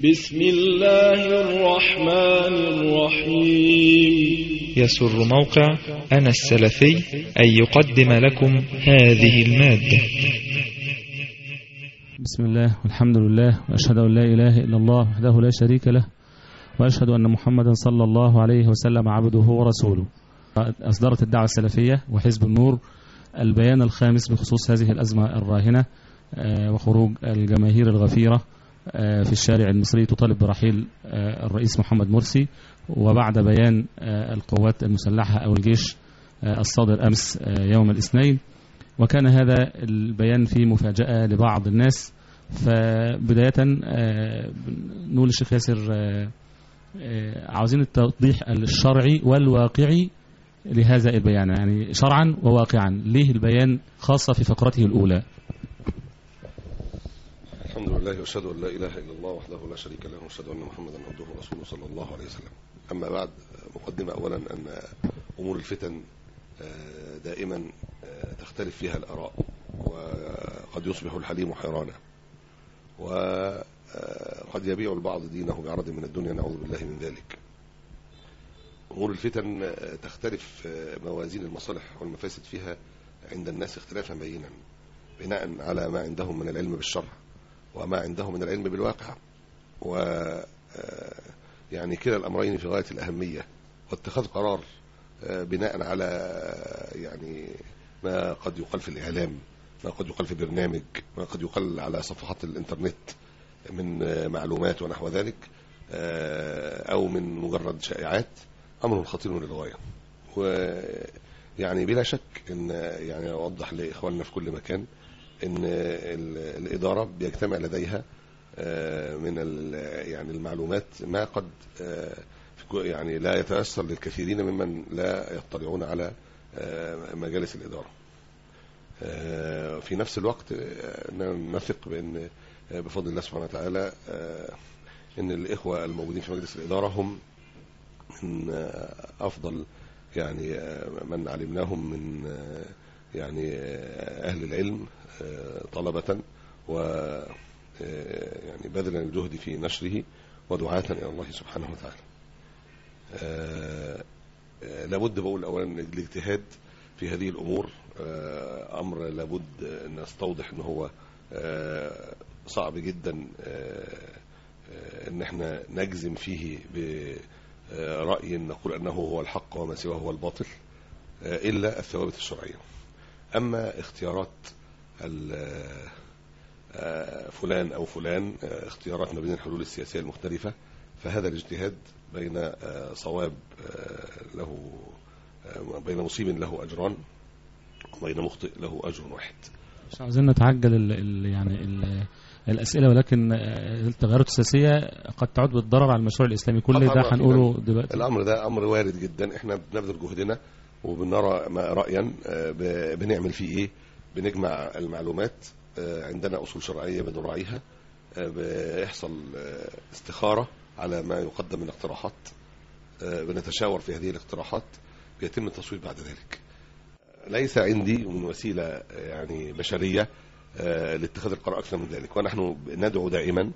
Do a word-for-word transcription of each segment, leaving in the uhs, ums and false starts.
بسم الله الرحمن الرحيم. يسر موقع أنا السلفي أن يقدم لكم هذه المادة. بسم الله والحمد لله وأشهد أن لا إله إلا الله وحده لا شريك له، وأشهد أن محمدا صلى الله عليه وسلم عبده ورسوله. أصدرت الدعوة السلفية وحزب النور البيان الخامس بخصوص هذه الأزمة الراهنة وخروج الجماهير الغفيرة في الشارع المصري تطالب برحيل الرئيس محمد مرسي، وبعد بيان القوات المسلحة أو الجيش الصادر أمس يوم الاثنين. وكان هذا البيان فيه مفاجأة لبعض الناس. فبداية نقول الشيخ ياسر، عاوزين التوضيح الشرعي والواقعي لهذا البيان، يعني شرعا وواقعا، ليه البيان خاصة في فقرته الأولى؟ الحمد لله واشهد ان لا اله الا الله وحده لا شريك له، واشهد ان محمدا عبده ورسوله صلى الله عليه وسلم. اما بعد، مقدمه اولا ان امور الفتن دائما تختلف فيها الاراء، وقد يصبح الحليم حيرانا، وقد يبيع البعض دينه بعرض من الدنيا، نعوذ بالله من ذلك. امور الفتن تختلف موازين المصالح والمفاسد فيها عند الناس اختلافا بينا، بناء على ما عندهم من العلم بالشرع وما عندهم من العلم بالواقع، و يعني كلا الأمرين في غاية الأهمية، واتخاذ قرار بناء على يعني ما قد يقال في الإعلام، ما قد يقال في برنامج، ما قد يقال على صفحات الإنترنت من معلومات ونحو ذلك، أو من مجرد شائعات، أمر خطير للغاية. ويعني بلا شك إن يعني أوضح لإخواننا في كل مكان ان الإدارة بيجتمع لديها من يعني المعلومات ما قد يعني لا يتيسر للكثيرين ممن لا يطلعون على مجالس الإدارة. في نفس الوقت نثق بأن بفضل الله سبحانه وتعالى ان الإخوة الموجودين في مجلس الإدارة هم من أفضل يعني من علمناهم من يعني أهل العلم طلبة، و يعني بذلا الجهد في نشره ودعاة إلى الله سبحانه وتعالى. لابد بقول أولا الاجتهاد في هذه الأمور أمر لابد أن نستوضح أنه هو صعب جدا أن احنا نجزم فيه برأي نقول أنه هو الحق وما سواه هو الباطل إلا الثوابت الشرعية. أما اختيارات فلان أو فلان، اختيارات ما بين الحلول السياسية المختلفة، فهذا الاجتهاد بين صواب له، بين مصيب له أجران وبين مخطئ له أجر واحد. مش عاوزين نتعجل ال ال يعني ال الأسئلة، ولكن التغيرات السياسية قد تعود بالضرر على المشروع الإسلامي. كل ده هنقوله دلوقتي. الأمر ده أمر وارد جدا، احنا بنبذل جهدنا وبنرى ما رأيا بنعمل فيه ايه، بنجمع المعلومات، عندنا أصول شرعية بنراعيها، بيحصل استخارة على ما يقدم من اقتراحات، بنتشاور في هذه الاقتراحات، بيتم التصويت بعد ذلك. ليس عندي من وسيلة يعني بشرية لاتخاذ القرار أكثر من ذلك، ونحن ندعو دائما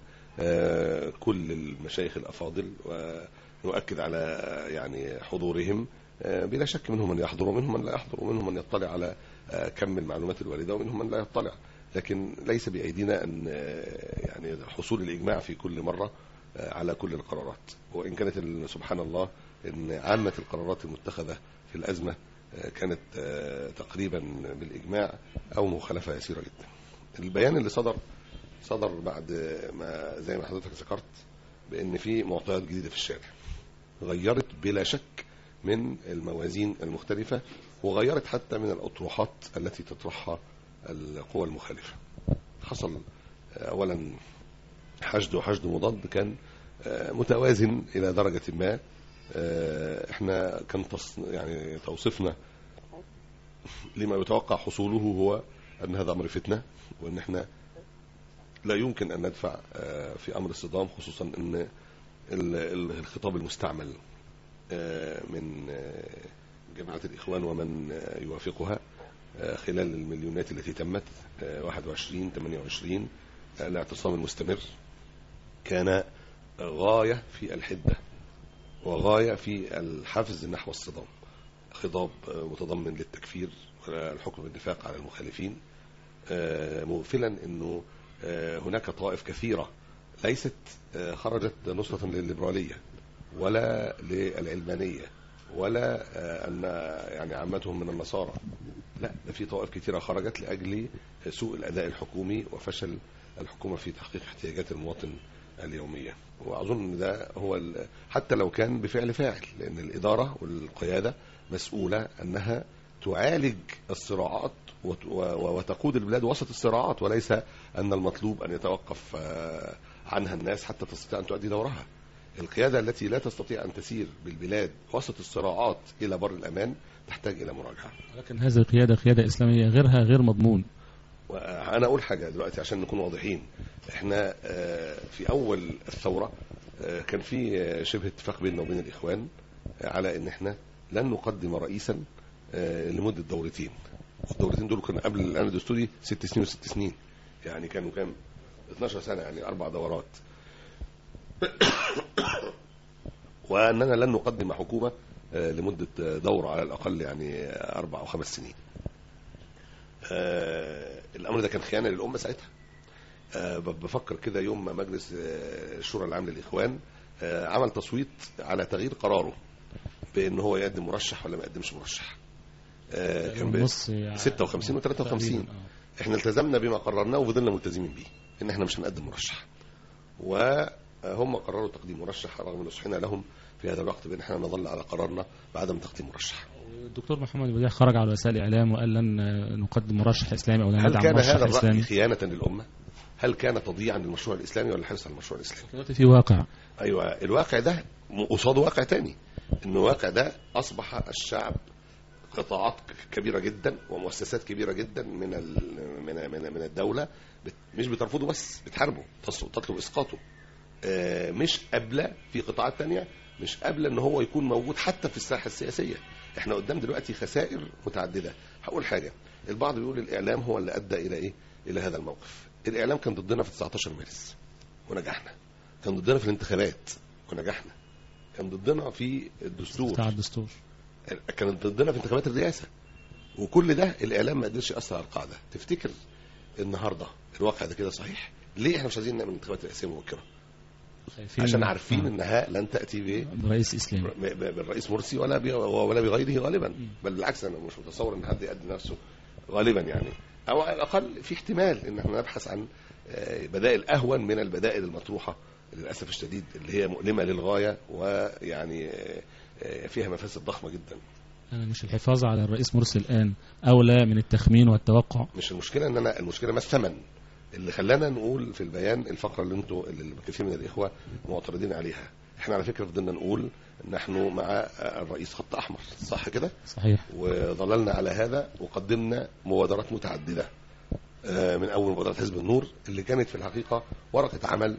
كل المشايخ الأفاضل ونؤكد على يعني حضورهم. بلا شك منهم من يحضر ومنهم من لا يحضر، ومنهم من يطلع على كم المعلومات الواردة ومنهم من لا يطلع، لكن ليس بأيدينا أن يعني حصول الإجماع في كل مرة على كل القرارات. وإن كانت سبحان الله أن عامة القرارات المتخذة في الأزمة كانت تقريبا بالإجماع أو مخالفة يسيرة جدا. البيان اللي صدر صدر بعد ما زي ما حضرتك ذكرت بأن في معطيات جديدة في الشارع غيرت بلا شك من الموازين المختلفة، وغيرت حتى من الأطروحات التي تطرحها القوى المخالفة. حصل أولا حشد وحشد مضاد كان متوازن إلى درجة ما. احنا كان يعني توصفنا لما يتوقع حصوله هو أن هذا أمر فتنة، وأن احنا لا يمكن أن ندفع في أمر الصدام، خصوصا أن الخطاب المستعمل من جماعة الإخوان ومن يوافقها خلال المليونات التي تمت واحد وعشرين ثمانية وعشرين الاعتصام المستمر كان غاية في الحدة وغاية في الحفز نحو الصدام، خطاب متضمن للتكفير والحكم بالنفاق على المخالفين، مغفلا أنه هناك طوائف كثيرة ليست خرجت نصرة للليبرالية ولا للعلمانية ولا أن يعني عامتهم من النصارى، لا، ده في طوائف كثيرة خرجت لأجل سوء الأداء الحكومي وفشل الحكومة في تحقيق احتياجات المواطن اليومية. وأظن ده هو حتى لو كان بفعل فاعل، لأن الإدارة والقيادة مسؤولة أنها تعالج الصراعات وتقود البلاد وسط الصراعات، وليس أن المطلوب أن يتوقف عنها الناس حتى تستطيع أن تؤدي دورها. القيادة التي لا تستطيع أن تسير بالبلاد وسط الصراعات إلى بر الأمان تحتاج إلى مراجعة. لكن هذه القيادة قيادة إسلامية، غيرها غير مضمون. وأنا أقول حاجة دلوقتي عشان نكون واضحين، إحنا في أول الثورة كان في شبه اتفاق بيننا وبين الإخوان على إن إحنا لن نقدم رئيسا لمدة دورتين. الدورتين دول كانوا قبل الآن الدستوري ست سنين وست سنين، يعني كانوا كام اثناشر سنة، يعني أربع دورات. وأننا لن نقدم حكومة لمدة دورة على الأقل يعني أربع أو خمس سنين. الأمر ده كان خيانة للأمة ساعتها. بفكر كده يوم ما مجلس الشورى العام للإخوان عمل تصويت على تغيير قراره بأن هو يقدم مرشح ولا ما يقدمش مرشح، كان ستة وخمسين و ثلاثة وخمسين. احنا التزمنا بما قررناه وفضلنا ملتزمين به ان احنا مش هنقدم مرشح، وهم قرروا تقديم مرشح رغم نصحنا لهم في هذا الوقت بان احنا نظل على قرارنا بعدم تقديم مرشح. الدكتور محمد بديع خرج على وسائل الاعلام وقال لن نقدم مرشح اسلامي او لن ندعم مرشح اسلامي. هل كان هذا الرأي خيانة للأمة؟ هل كان تضييعا للمشروع الإسلامي ولا حرصا على المشروع الإسلامي؟ دلوقتي في واقع. ايوه، الواقع ده قصاد واقع تاني، ان الواقع ده اصبح الشعب قطاعات كبيرة جدا ومؤسسات كبيرة جدا من من من من الدولة مش بترفضه بس بتحاربه، تطلب اسقاطه. مش قابلة في قطاعات تانية مش قابلة ان هو يكون موجود حتى في الساحة السياسية. احنا قدام دلوقتي خسائر متعددة. هقول حاجة، البعض بيقول الاعلام هو اللي ادى الى ايه، الى هذا الموقف. الاعلام كان ضدنا في تسعتاشر مارس ونجحنا، كان ضدنا في الانتخابات ونجحنا، كان ضدنا في الدستور بتاع الدستور، كانت ضدنا في انتخابات الرئاسة، وكل ده الإعلام ما قدرش يأثر على القاعدة. تفتكر النهاردة الواقع ده كده صحيح؟ ليه احنا مش عايزين نعمل انتخابات رئاسية مبكرة؟ عشان عارفين انها لن تأتي برئيس إسلامي بالرئيس مرسي ولا ولا بغيره غالبا، بل بالعكس انا مش متصور ان حد يقدم نفسه غالبا، يعني او على الأقل في احتمال ان احنا نبحث عن بدائل أهون من البدائل المطروحة للأسف الشديد اللي هي مؤلمة للغاية ويعني فيها مفاسد ضخمة جدا. أنا مش الحفاظ على الرئيس مرسي الآن أولى من التخمين والتوقع؟ مش المشكلة ان انا المشكلة ما الثمن اللي خلانا نقول في البيان الفقرة اللي انتوا اللي كثير من الإخوة معترضين عليها. احنا على فكرة فضلنا نقول نحن مع الرئيس خط أحمر، صح كده؟ صحيح. وظللنا على هذا وقدمنا مبادرات متعددة، من أول مبادرة حزب النور اللي كانت في الحقيقة ورقة عمل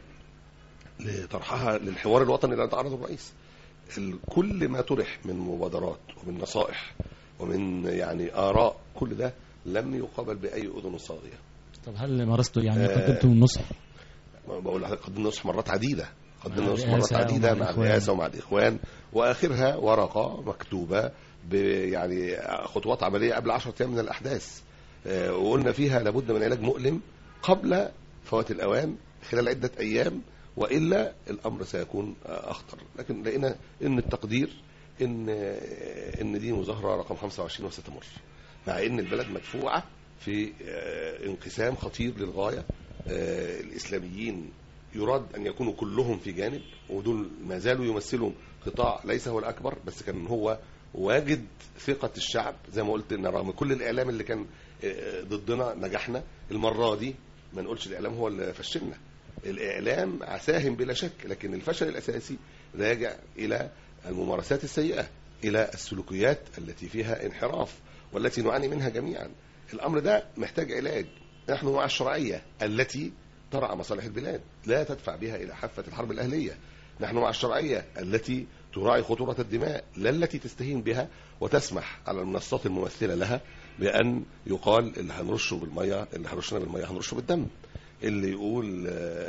لطرحها للحوار الوطني اللي تعرضه الرئيس. كل ما طرح من مبادرات ومن نصائح ومن يعني آراء كل ده لم يقابل بأي أذن صاغية. طب هل مارستوا يعني آه قدمتم النصح؟ بقول لك قدمنا نصح مرات عديدة، قدمنا نصح مرات عديدة مع الرئاسة ومع الإخوان، وآخرها ورقة مكتوبة يعني خطوات عملية قبل عشرة أيام من الأحداث، آه وقلنا فيها لابد من علاج مؤلم قبل فوات الأوان خلال عدة أيام، وإلا الأمر سيكون أخطر. لكن لقينا إن التقدير إن إن دي مظاهرة رقم خمسة وعشرين وستمر، مع إن البلد مدفوعة في انقسام خطير للغاية. الإسلاميين يراد أن يكونوا كلهم في جانب، ودول ما زالوا يمثلوا قطاع ليس هو الأكبر، بس كان هو واجد ثقة الشعب. زي ما قلت إن رغم كل الإعلام اللي كان ضدنا نجحنا. المرة دي ما نقولش الإعلام هو اللي فشلنا، الإعلام ساهم بلا شك، لكن الفشل الأساسي راجع إلى الممارسات السيئة، إلى السلوكيات التي فيها انحراف والتي نعاني منها جميعا. الأمر ده محتاج علاج. نحن مع الشرعية التي ترعى مصالح البلاد، لا تدفع بها إلى حافة الحرب الأهلية. نحن مع الشرعية التي تراعي خطورة الدماء، لا التي تستهين بها وتسمح على المنصات الممثلة لها بأن يقال اللي هنرشه بالمية اللي هنرشنا بالمية هنرشه بالدم. اللي يقول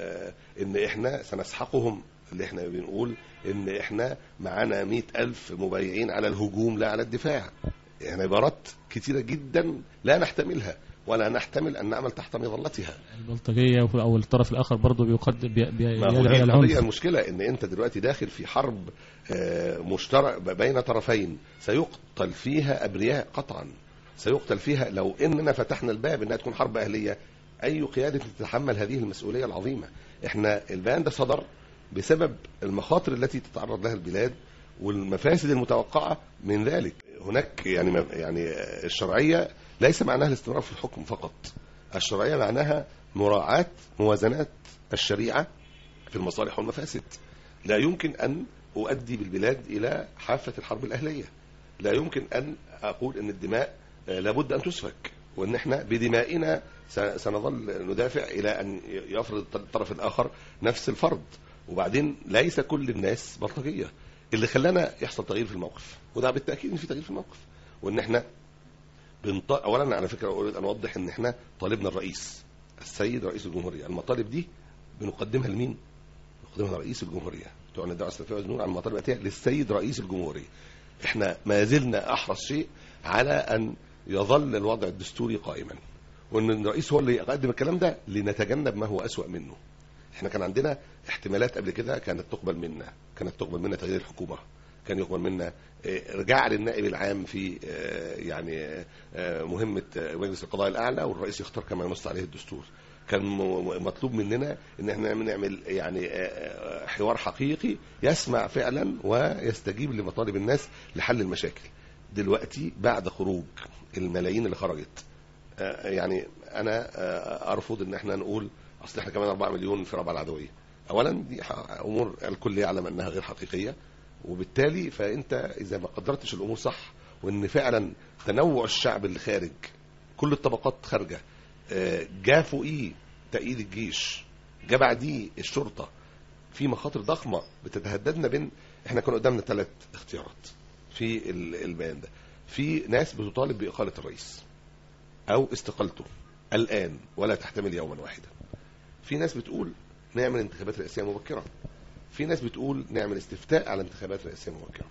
ان احنا سنسحقهم، اللي احنا بنقول ان احنا معانا مئة ألف مبايعين على الهجوم لا على الدفاع. يعني عبارات كتيرة جدا لا نحتملها ولا نحتمل أن نعمل تحت مظلتها. البلطجية أو الطرف الآخر برضو بيقدم بيدعي العنف. المشكلة إن أنت دلوقتي داخل في حرب مشترك بين طرفين سيقتل فيها أبرياء قطعا، سيقتل فيها. لو إننا فتحنا الباب إنها تكون حرب أهلية، أي قيادة تتحمل هذه المسؤولية العظيمة؟ إحنا البيان ده صدر بسبب المخاطر التي تتعرض لها البلاد والمفاسد المتوقعة من ذلك. هناك يعني يعني الشرعية ليس معناها الاستمرار في الحكم فقط، الشرعية معناها مراعاة موازنات الشريعة في المصالح والمفاسد. لا يمكن أن أؤدي بالبلاد إلى حافة الحرب الأهلية، لا يمكن أن أقول أن الدماء لابد أن تسفك وأن احنا بدمائنا سنظل ندافع إلى أن يفرض الطرف الآخر نفس الفرض. وبعدين ليس كل الناس بلطجية. اللي خلانا يحصل تغيير في الموقف، وده بالتأكيد ان في تغيير في الموقف، وان احنا بنط... اولا على فكرة اريد ان اوضح ان احنا طالبنا الرئيس السيد رئيس الجمهورية. المطالب دي بنقدمها لمين؟ بنقدمها لرئيس الجمهورية. بتوع الدعوة السلفية والجنون عن المطالب الاتية للسيد رئيس الجمهورية. احنا ما زلنا احرص شيء على ان يظل الوضع الدستوري قائما، وان الرئيس هو اللي يقدم الكلام ده لنتجنب ما هو أسوأ منه. احنا كان عندنا احتمالات قبل كده كانت تقبل منا، كانت تقبل منا تغيير الحكومة، كان يقبل منا رجاع للنائب العام في يعني مهمة مجلس القضاء الأعلى والرئيس يختار كما ينص عليه الدستور. كان مطلوب مننا ان احنا نعمل يعني حوار حقيقي يسمع فعلا ويستجيب لمطالب الناس لحل المشاكل. دلوقتي بعد خروج الملايين اللي خرجت، يعني انا ارفض ان احنا نقول اصل احنا كمان أربعة مليون في ربع العدوية. اولا دي امور الكل يعلم انها غير حقيقية، وبالتالي فانت اذا ما قدرتش الامور صح وان فعلا تنوع الشعب اللي خارج كل الطبقات خارجه، جاء فوقيه تأييد الجيش، جاء بعديه الشرطة، في مخاطر ضخمة بتتهددنا. بين احنا كنا قدامنا ثلاث اختيارات في البيان ده. في ناس بتطالب بإقالة الرئيس او استقالته الآن ولا تحتمل يوما واحدا. في ناس بتقول نعمل انتخابات رئاسية مبكرة. في ناس بتقول نعمل استفتاء على انتخابات رئاسية مبكرة.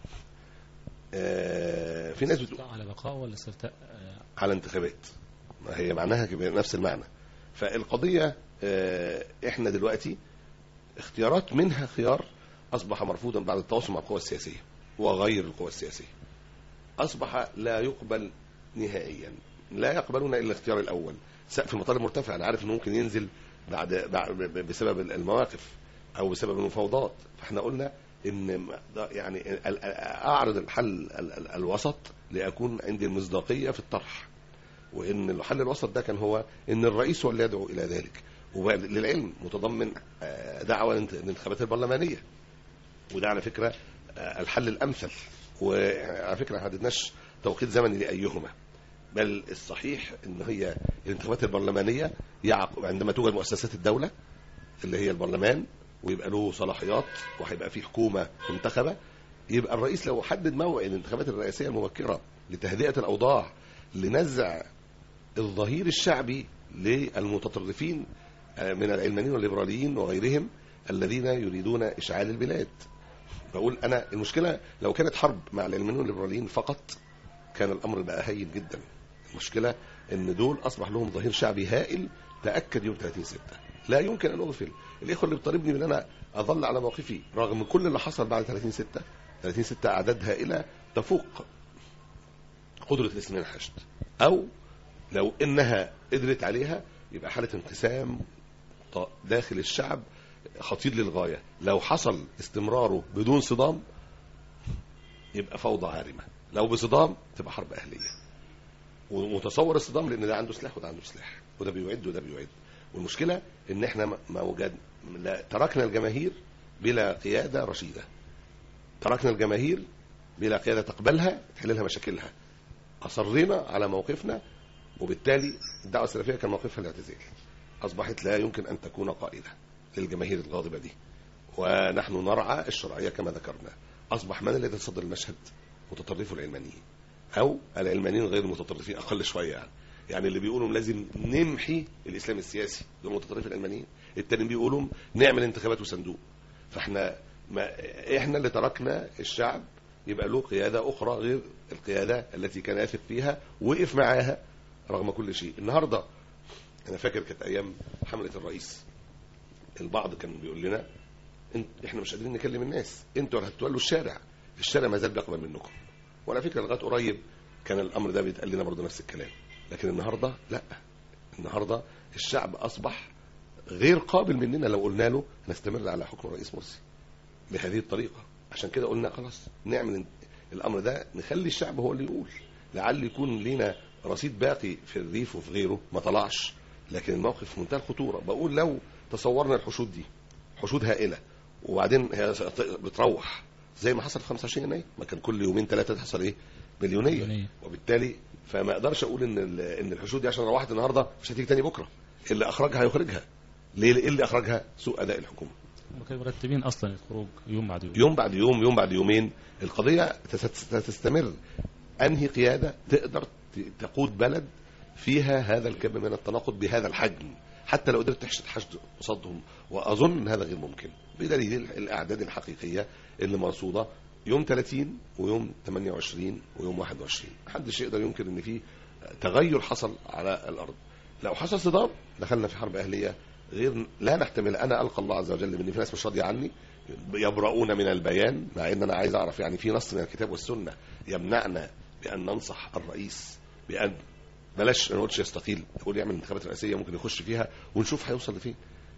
آه في ناس بتقول على بقاء ولا استفتاء على انتخابات، هي معناها نفس المعنى. فالقضية آه احنا دلوقتي اختيارات منها خيار أصبح مرفوضا بعد التواصل مع القوى السياسية وغير القوى السياسية، أصبح لا يقبل نهائيا. لا يقبلون إلا الاختيار الأول. سقف المطالب مرتفع، أنا عارف أنه ممكن ينزل بعد بسبب المواقف أو بسبب المفاوضات. فاحنا قلنا إن يعني أعرض الحل الوسط لأكون عندي المصداقية في الطرح، وإن الحل الوسط ده كان هو إن الرئيس هو اللي يدعو إلى ذلك. وللعلم متضمن دعوة للانتخابات البرلمانية، وده على فكرة الحل الأمثل. وعلى فكرة ما حددناش توقيت زمني لأيهما، بل الصحيح ان هي الانتخابات البرلمانية عندما توجد مؤسسات الدولة اللي هي البرلمان ويبقى له صلاحيات وهيبقى فيه حكومة منتخبة، يبقى الرئيس لو حدد موعد الانتخابات الرئاسية المبكرة لتهدئة الأوضاع لنزع الظهير الشعبي للمتطرفين من العلمانيين والليبراليين وغيرهم الذين يريدون إشعال البلاد. بقول أنا المشكلة لو كانت حرب مع العلمانيين والليبراليين فقط كان الأمر بقى هين جدا. المشكلة ان دول أصبح لهم ظهير شعبي هائل تأكد يوم ثلاثين ستة. لا يمكن أن أغفل الإخوة اللي بيطالبني من أنا أظل على موقفي رغم كل اللي حصل بعد ثلاثين ستة. ثلاثين ستة أعداد هائلة تفوق قدرة الإسلاميين الحشد، أو لو إنها قدرت عليها يبقى حالة انقسام داخل الشعب خطير للغاية. لو حصل استمراره بدون صدام يبقى فوضى عارمة، لو بصدام تبقى حرب أهلية. ومتصور الصدام لأن ده عنده سلاح وده عنده سلاح، وده بيعد وده بيعد. والمشكلة إن إحنا ما وجد تركنا الجماهير بلا قيادة رشيدة، تركنا الجماهير بلا قيادة تقبلها تحللها مشاكلها. أصرنا على موقفنا، وبالتالي الدعوة السلفية كان موقفها الاعتزال. أصبحت لا يمكن أن تكون قائدة للجماهير الغاضبة دي، ونحن نرعى الشرعية كما ذكرنا. أصبح من الذي يتصدر المشهد؟ متطرفو العلمانيين أو العلمانيين غير المتطرفين أقل شوية يعني. يعني اللي بيقولوا لازم نمحي الاسلام السياسي دول متطرفين العلمانيين، التانيين بيقولوا نعمل انتخابات وصندوق. فاحنا ما احنا اللي تركنا الشعب يبقى له قياده اخرى غير القياده التي كان يثق فيها وقف معاها رغم كل شيء. النهارده انا فاكر كانت ايام حمله الرئيس، البعض كان بيقول لنا احنا مش قادرين نكلم الناس، انتوا اللي هتولوا الشارع، الشارع ما زال بيقبل منكم. وعلى فكره لغايه قريب كان الامر ده بيتقال لنا برضه نفس الكلام، لكن النهارده لا، النهارده الشعب اصبح غير قابل مننا لو قلنا له نستمر على حكم الرئيس مرسي بهذه الطريقه. عشان كده قلنا خلاص نعمل الامر ده، نخلي الشعب هو اللي يقول، لعل يكون لنا رصيد باقي في الريف وفي غيره ما طلعش. لكن الموقف في منتهى الخطوره. بقول لو تصورنا الحشود دي حشود هائله وبعدين هي بتروح زي ما حصل في خمسة وعشرين يناير، ما كان كل يومين ثلاثه تحصل ايه مليونيه، وبالتالي فما اقدرش اقول ان ان الحشود دي عشان روحت النهارده مش هتيجي تاني بكره. اللي اخرجها هيخرجها ليه؟ ايه اللي اخرجها؟ سوء اداء الحكومه. كانوا مرتبين اصلا الخروج يوم بعد يوم يوم بعد يوم يوم بعد يومين. القضيه تستمر. انهي قياده تقدر تقود بلد فيها هذا الكم من التناقض بهذا الحجم، حتى لو قدرت تحشد حشد قصادهم، واظن هذا غير ممكن بدليل الاعداد الحقيقيه اللي مرصوده يوم ثلاثين ويوم ثمانية وعشرين ويوم واحد وعشرين. محدش يقدر ينكر ان في تغير حصل على الارض. لو حصل صدام دخلنا في حرب اهليه غير لا نحتمل. انا القى الله عز وجل ان في ناس مش راضيه عني يبرؤون من البيان، مع ان انا عايز اعرف يعني في نص من الكتاب والسنه يمنعنا بان ننصح الرئيس بان بلاش ما نقولش يستقيل، نقول يعمل انتخابات رئاسيه ممكن يخش فيها ونشوف هيوصل لفين.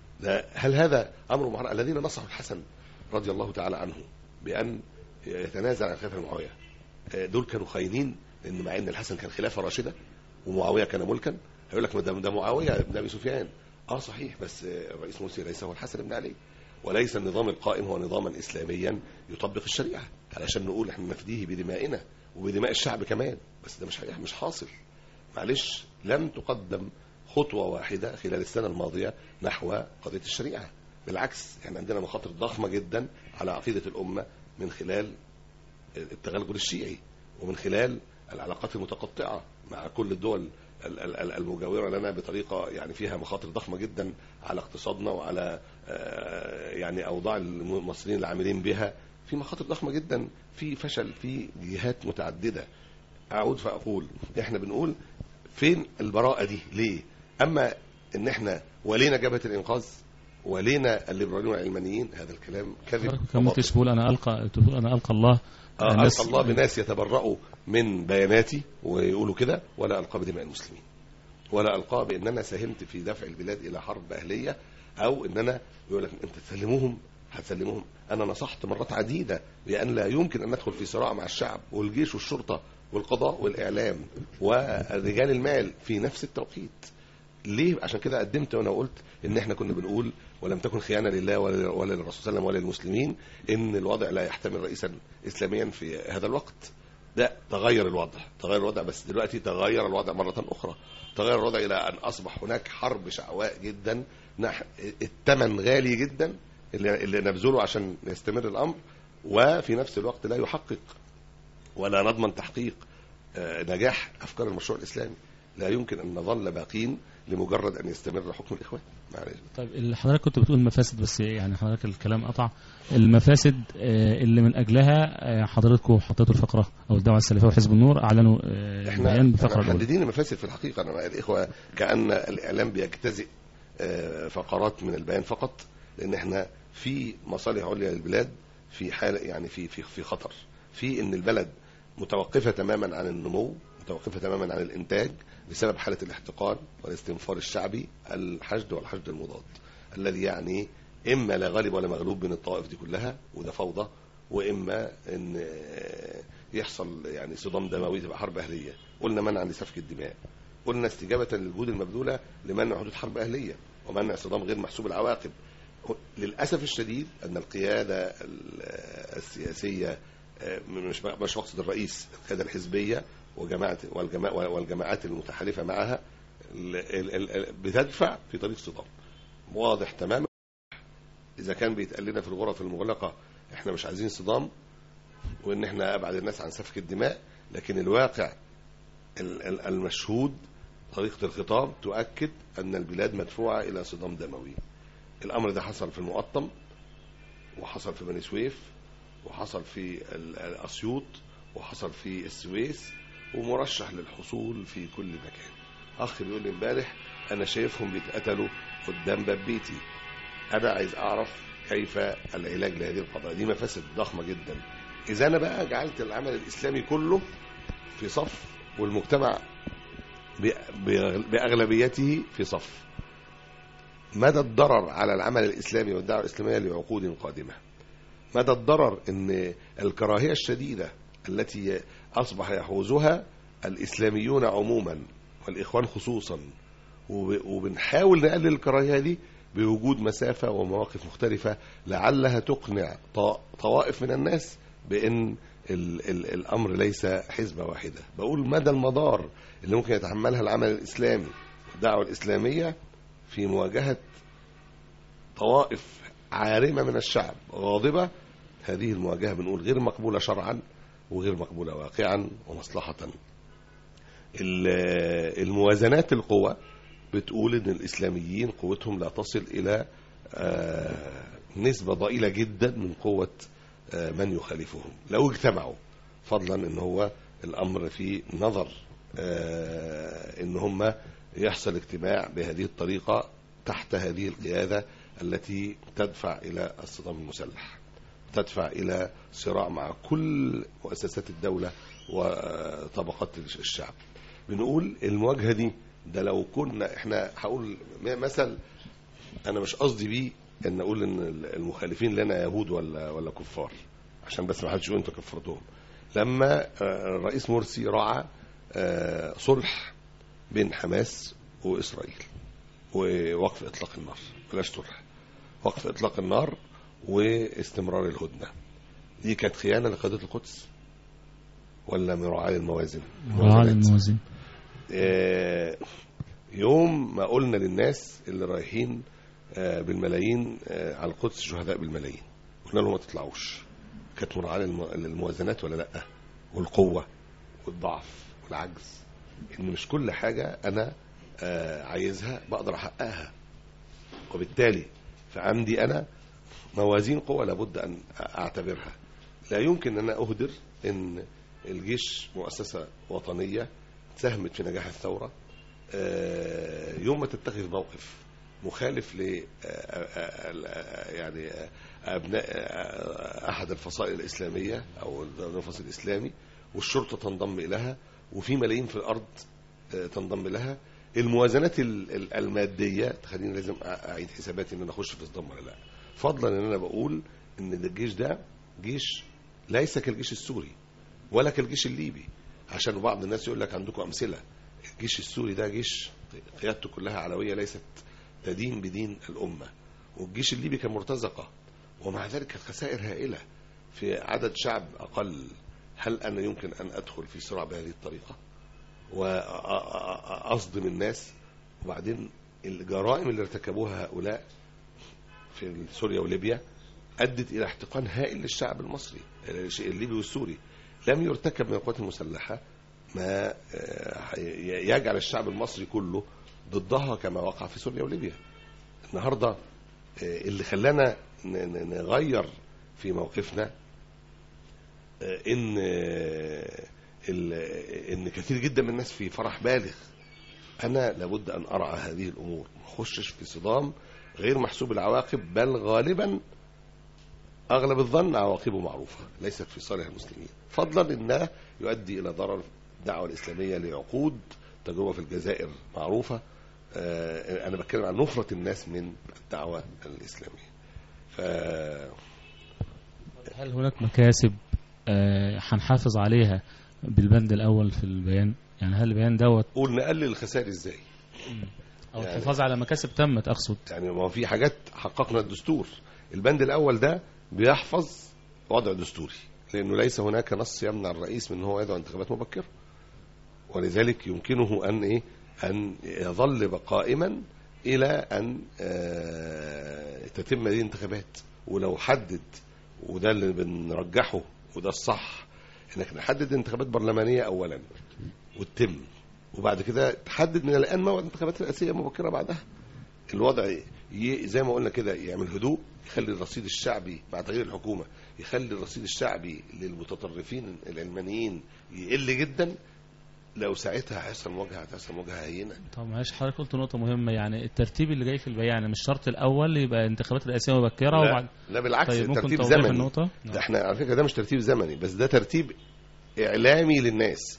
هل هذا امر محرم؟ الذين نصحوا الحسن رضي الله تعالى عنه بان يتنازل عن خلافه معاويه دول كانوا خاينين، لان مع ان الحسن كان خلافه راشده ومعاويه كان ملكا. هيقول لك ده معاويه ابن ابي سفيان، اه صحيح، بس الرئيس مرسي ليس هو الحسن بن علي، وليس النظام القائم هو نظاما اسلاميا يطبق الشريعه علشان نقول احنا نفديه بدمائنا وبدماء الشعب كمان. بس ده مش مش حاصل. معلش، لم تقدم خطوه واحده خلال السنه الماضيه نحو قضيه الشريعه. بالعكس، احنا عندنا مخاطر ضخمه جدا على عقيده الامه من خلال التغلغل الشيعي ومن خلال العلاقات المتقطعه مع كل الدول المجاوره لنا بطريقه يعني فيها مخاطر ضخمه جدا على اقتصادنا وعلى يعني اوضاع المصريين العاملين بها. في مخاطر ضخمه جدا، في فشل في جهات متعدده. اعود فاقول احنا بنقول فين البراءه دي؟ ليه؟ اما ان احنا ولينا جبهه الانقاذ ولينا الليبراليون العلمانيين، هذا الكلام كذب. كم تقول انا القى تقول انا القى الله آه القى الله بناس يتبرؤوا من بياناتي ويقولوا كده، ولا القى بدماء المسلمين، ولا القى بان انا ساهمت في دفع البلاد الى حرب اهليه، او ان انا يقول لك انت تسلموهم هتسلموهم. انا نصحت مرات عديده بان لا يمكن ان ندخل في صراع مع الشعب والجيش والشرطه والقضاء والاعلام ورجال المال في نفس التوقيت. ليه؟ عشان كده قدمت وانا قلت ان احنا كنا بنقول ولم تكن خيانه لله ولا ولا للرسول صلى الله عليه وسلم ولا للمسلمين ان الوضع لا يحتمل رئيسا اسلاميا في هذا الوقت. ده تغير الوضع، تغير الوضع، بس دلوقتي تغير الوضع مره اخرى. تغير الوضع الى ان اصبح هناك حرب شعواء جدا، الثمن غالي جدا اللي نبذله عشان يستمر الامر، وفي نفس الوقت لا يحقق ولا نضمن تحقيق نجاح افكار المشروع الاسلامي. لا يمكن ان نظل باقين لمجرد ان يستمر حكم الاخوان. معلش. طيب حضرتك كنت بتقول المفاسد، بس يعني حضرتك الكلام قطع. المفاسد اللي من اجلها حضراتكم حطيتوا الفقره او الدعوه السلفيه وحزب النور اعلنوا بيان بفقره الاولى. محددين المفاسد في الحقيقه. انا الاخوه كان الاعلام بيجتزئ فقرات من البيان فقط، لان احنا في مصالح عليا للبلاد في حاله يعني في في في خطر، في ان البلد متوقفه تماما عن النمو، متوقفه تماما عن الانتاج بسبب حاله الاحتقان والاستنفار الشعبي، الحشد والحشد المضاد الذي يعني اما لا غالب ولا مغلوب بين الطوائف دي كلها وده فوضى، واما ان يحصل يعني صدام دموي تبقى حرب اهليه. قلنا منع لسفك الدماء، قلنا استجابه للجهود المبذوله لمنع حدوث حرب اهليه ومنع صدام غير محسوب العواقب. للاسف الشديد ان القياده السياسيه مش مش مقصد الرئيس، القياده الحزبيه وجماعه والجماعات المتحالفه معها بتدفع في طريق صدام واضح تماما. اذا كان بيتقال لنا في الغرف المغلقه احنا مش عايزين صدام وان احنا ابعد الناس عن سفك الدماء، لكن الواقع المشهود طريقة الخطاب تؤكد أن البلاد مدفوعة إلى صدام دموي. الأمر ده حصل في المقطم، وحصل في بني سويف، وحصل في أسيوط، وحصل في السويس، ومرشح للحصول في كل مكان. أخ بيقول لي امبارح أنا شايفهم بيتقتلوا قدام باب بيتي. أنا عايز أعرف كيف العلاج لهذه القضايا. دي مفاسد ضخمة جدا. إذا أنا بقى جعلت العمل الإسلامي كله في صف والمجتمع بأغلبيته في صف، مدى الضرر على العمل الإسلامي والدعوة الإسلامية لعقود قادمة. مدى الضرر أن الكراهية الشديدة التي أصبح يحوزها الإسلاميون عموما والإخوان خصوصا، وبنحاول نقلل الكراهية دي بوجود مسافة ومواقف مختلفة لعلها تقنع طوائف من الناس بأن ال ال الأمر ليس حزبة واحدة. بقول مدى المضار اللي ممكن يتحملها العمل الإسلامي والدعوة الإسلامية في مواجهة طوائف عارمة من الشعب غاضبة، هذه المواجهة بنقول غير مقبولة شرعا وغير مقبولة واقعا ومصلحة. الموازنات القوى بتقول ان الإسلاميين قوتهم لا تصل إلى نسبة ضئيلة جدا من قوة من يخالفهم لو اجتمعوا، فضلا ان هو الأمر في نظر ان هم يحصل اجتماع بهذه الطريقة تحت هذه القيادة التي تدفع إلى الصدام المسلح، تدفع إلى صراع مع كل مؤسسات الدولة وطبقات الشعب. بنقول المواجهة دي ده لو كنا احنا هقول مثل، انا مش قصدي بيه ان اقول ان المخالفين لنا يهود ولا ولا كفار، عشان بس ما حدش يقول انتوا كفرتهم. لما الرئيس مرسي رعى صلح بين حماس واسرائيل ووقف اطلاق النار، بلاش صلح، وقف اطلاق النار واستمرار الهدنه، دي كانت خيانه لقضيه القدس ولا مراعاه الموازن؟ مراعاه الموازن. يوم ما قلنا للناس اللي رايحين بالملايين على القدس شهداء بالملايين، قلنا لهم ما تطلعوش، كانت مراعاه للموازنات ولا لا؟ والقوه والضعف والعجز، ان مش كل حاجه انا عايزها بقدر احققها، وبالتالي فعندي انا موازين قوة لابد ان اعتبرها. لا يمكن ان انا اهدر ان الجيش مؤسسة وطنية ساهمت في نجاح الثورة، يوم ما تتخذ موقف مخالف ل يعني ابناء احد الفصائل الاسلامية او الفصيل الاسلامي والشرطة تنضم اليها وفي ملايين في الارض تنضم لها، الموازنات المادية تخليني لازم اعيد حساباتي ان انا اخش في صدام ولا لا، فضلا ان انا بقول ان الجيش ده جيش ليس كالجيش السوري ولا كالجيش الليبي، عشان بعض الناس يقول لك عندكم امثله. الجيش السوري ده جيش قيادته كلها علويه ليست تدين بدين الامه، والجيش الليبي كان مرتزقه، ومع ذلك كانت خسائر هائله في عدد شعب اقل. هل انا يمكن ان ادخل في صراع بهذه الطريقه واصدم الناس؟ وبعدين الجرائم اللي ارتكبوها هؤلاء في سوريا وليبيا ادت الى احتقان هائل للشعب المصري الليبي والسوري. لم يرتكب من القوات المسلحه ما يجعل الشعب المصري كله ضدها كما وقع في سوريا وليبيا. النهارده اللي خلانا نغير في موقفنا ان ان كثير جدا من الناس في فرح بالغ. انا لابد ان ارعى هذه الامور، ما اخشش في صدام غير محسوب العواقب، بل غالبا اغلب الظن عواقبه معروفه ليست في صالح المسلمين، فضلا انه يؤدي الى ضرر الدعوه الاسلاميه لعقود. تجربه في الجزائر معروفه. انا بتكلم عن نفره الناس من الدعوه الاسلاميه. ف هل هناك مكاسب هنحافظ عليها بالبند الاول في البيان؟ يعني هل البيان دوت قول نقلل الخسائر ازاي او يعني الحفاظ على مكاسب تمت؟ اقصد يعني ما في حاجات حققنا الدستور. البند الاول ده بيحفظ وضع دستوري، لانه ليس هناك نص يمنع الرئيس من هو يدعو انتخابات مبكره، ولذلك يمكنه ان ايه ان يظل قائما الى ان تتم هذه الانتخابات. ولو حدد، وده اللي بنرجحه وده الصح، انك نحدد انتخابات برلمانيه اولا وتتم، وبعد كده تحدد من الآن موعد الانتخابات الرئاسية مبكرة بعدها. الوضع زي ما قلنا كده يعمل هدوء، يخلي الرصيد الشعبي مع تغيير الحكومة، يخلي الرصيد الشعبي للمتطرفين العلمانيين يقل جدا. لو ساعتها هيحصل مواجهه هتحصل مواجهه هينه. طب معلش حضرتك قلت نقطه مهمه، يعني الترتيب اللي جاي في البيان مش شرط الاول يبقى انتخابات رئاسيه مبكره لا وبعد. لا بالعكس، طيب الترتيب زمني. ده احنا على فكره ده مش ترتيب زمني بس، ده ترتيب اعلامي للناس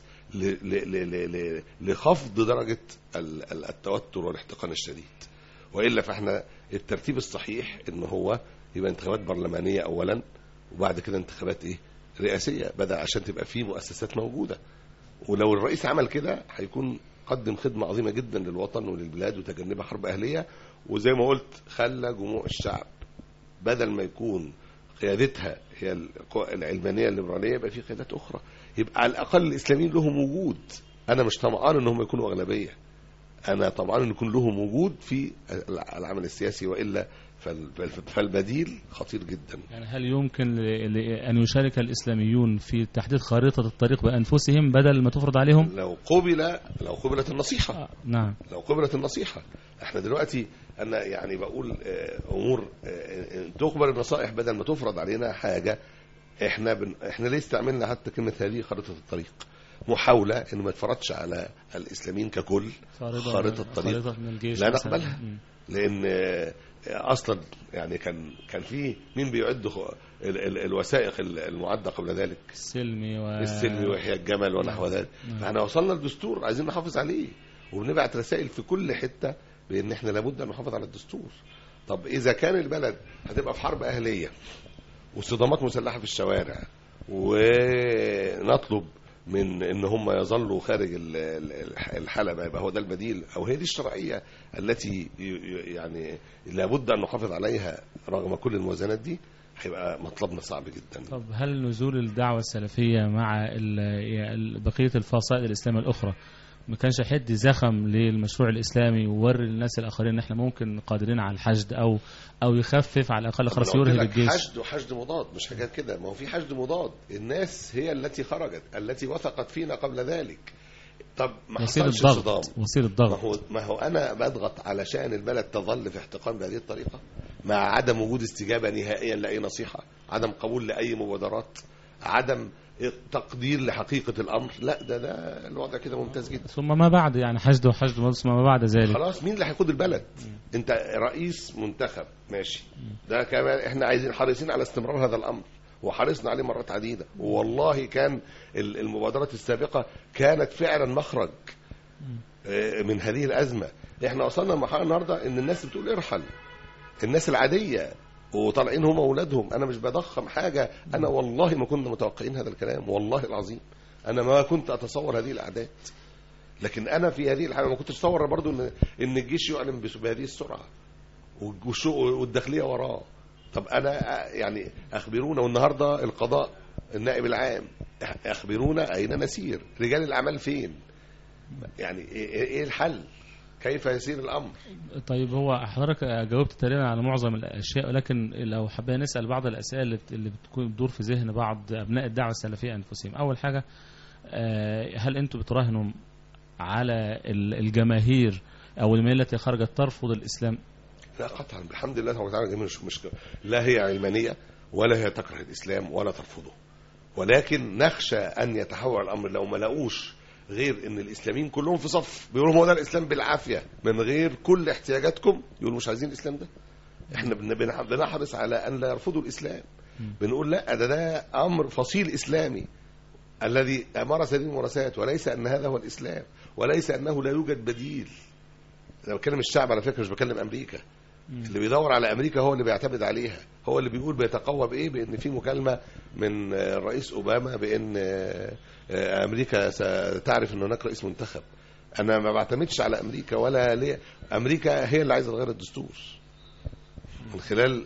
لخفض درجه التوتر والاحتقان الشديد. والا فاحنا الترتيب الصحيح ان هو يبقى انتخابات برلمانيه اولا وبعد كده انتخابات ايه رئاسيه، بدا عشان تبقى فيه مؤسسات موجوده. ولو الرئيس عمل كده هيكون قدم خدمة عظيمة جدا للوطن وللبلاد وتجنبها حرب أهلية. وزي ما قلت خلى جموع الشعب بدل ما يكون قيادتها هي العلمانية الليبرالية يبقى في قيادات أخرى، يبقى على الأقل الإسلاميين لهم وجود. أنا مش طمعان إنهم يكونوا أغلبية، أنا طبعا إن يكون لهم وجود في العمل السياسي، وإلا فالبديل خطير جدا. يعني هل يمكن أن يشارك الإسلاميون في تحديد خارطة الطريق بأنفسهم بدل ما تفرض عليهم؟ لو قبل لو قبلت النصيحة. آه. نعم. لو قبلت النصيحة. احنا دلوقتي أنا يعني بقول أمور تقبل النصائح بدل ما تفرض علينا حاجة. احنا بن... احنا ليه استعملنا حتى كلمة هذه خارطة الطريق؟ محاولة إنه ما يتفرضش على الإسلاميين ككل خارطة الطريق لا نقبلها. لأن اصلا يعني كان كان في مين بيعد الوثائق المعده قبل ذلك؟ السلمي و... السلمي وإحياء الجمل ونحو ذلك. فاحنا وصلنا للدستور عايزين نحافظ عليه، وبنبعت رسائل في كل حته بان احنا لابد ان نحافظ على الدستور. طب اذا كان البلد هتبقى في حرب اهليه وصدامات مسلحه في الشوارع ونطلب من ان هم يظلوا خارج الحلبة، يبقى هو ده البديل او هي دي الشرعية التي يعني لابد ان نحافظ عليها رغم كل الموازنات دي، هيبقى مطلبنا صعب جدا. طب هل نزول الدعوة السلفية مع بقية الفصائل الإسلامية الأخرى ما كانش حد زخم للمشروع الإسلامي ووري للناس الآخرين ان احنا ممكن قادرين على الحشد او او يخفف على الاقل خلاص يرهب الجيش؟ حشد وحشد مضاد، مش حاجات كده. ما هو في حشد مضاد، الناس هي التي خرجت التي وثقت فينا قبل ذلك. طب ما حصلش صدام، وسيل الضغط. ما هو ما هو انا بضغط علشان البلد تظل في احتقان بهذه الطريقه مع عدم وجود استجابه نهائيا لاي نصيحه، عدم قبول لاي مبادرات، عدم تقدير لحقيقة الأمر. لا ده ده الوضع كده ممتاز جدا. ثم ما بعد يعني حشد وحشد ثم ما بعد ذلك خلاص مين اللي هيقود البلد؟ م. انت رئيس منتخب ماشي، ده كمان احنا عايزين حريصين على استمرار هذا الأمر وحرصنا عليه مرات عديدة، والله كان المبادرات السابقة كانت فعلا مخرج من هذه الأزمة. احنا وصلنا لمرحلة النهاردة ان الناس بتقول ارحل، الناس العادية وطالعين هم اولادهم. انا مش بضخم حاجه، انا والله ما كنا متوقعين هذا الكلام، والله العظيم انا ما كنت اتصور هذه الاعداد. لكن انا في هذه الحاله ما كنتش اتصور برضو ان ان الجيش يعلن بهذه السرعه والداخليه وراه. طب انا يعني اخبرونا، والنهارده القضاء النائب العام اخبرونا اين نسير، رجال الاعمال فين، يعني ايه الحل، كيف يسير الأمر؟ طيب هو حضرتك جاوبت تقريبا على معظم الأشياء، ولكن لو حابين نسأل بعض الأسئلة اللي بتكون بتدور في ذهن بعض أبناء الدعوة السلفية أنفسهم. أول حاجة، هل أنتم بتراهنوا على الجماهير أو الميل التي خرجت ترفض الإسلام؟ لا قطعا، الحمد لله تعالى جميل، مش مشكلة، لا هي علمانية ولا هي تكره الإسلام ولا ترفضه، ولكن نخشى أن يتحول الأمر لو ما لقوش غير ان الاسلاميين كلهم في صف بيقولوا هو ده الاسلام بالعافيه من غير كل احتياجاتكم، يقولوا مش عايزين الاسلام ده. احنا بنحرص على ان لا يرفضوا الاسلام، بنقول لا ده ده امر فصيل اسلامي الذي مارس هذه الممارسات، وليس ان هذا هو الاسلام، وليس انه لا يوجد بديل. انا بكلم الشعب على فكره، مش بكلم امريكا. اللي بيدور على امريكا هو اللي بيعتمد عليها، هو اللي بيقول بيتقوى بايه، بان في مكالمه من الرئيس اوباما بان امريكا ستعرف ان هناك رئيس منتخب. انا ما بعتمدش على امريكا ولا ليه، امريكا هي اللي عايزه تغير الدستور من خلال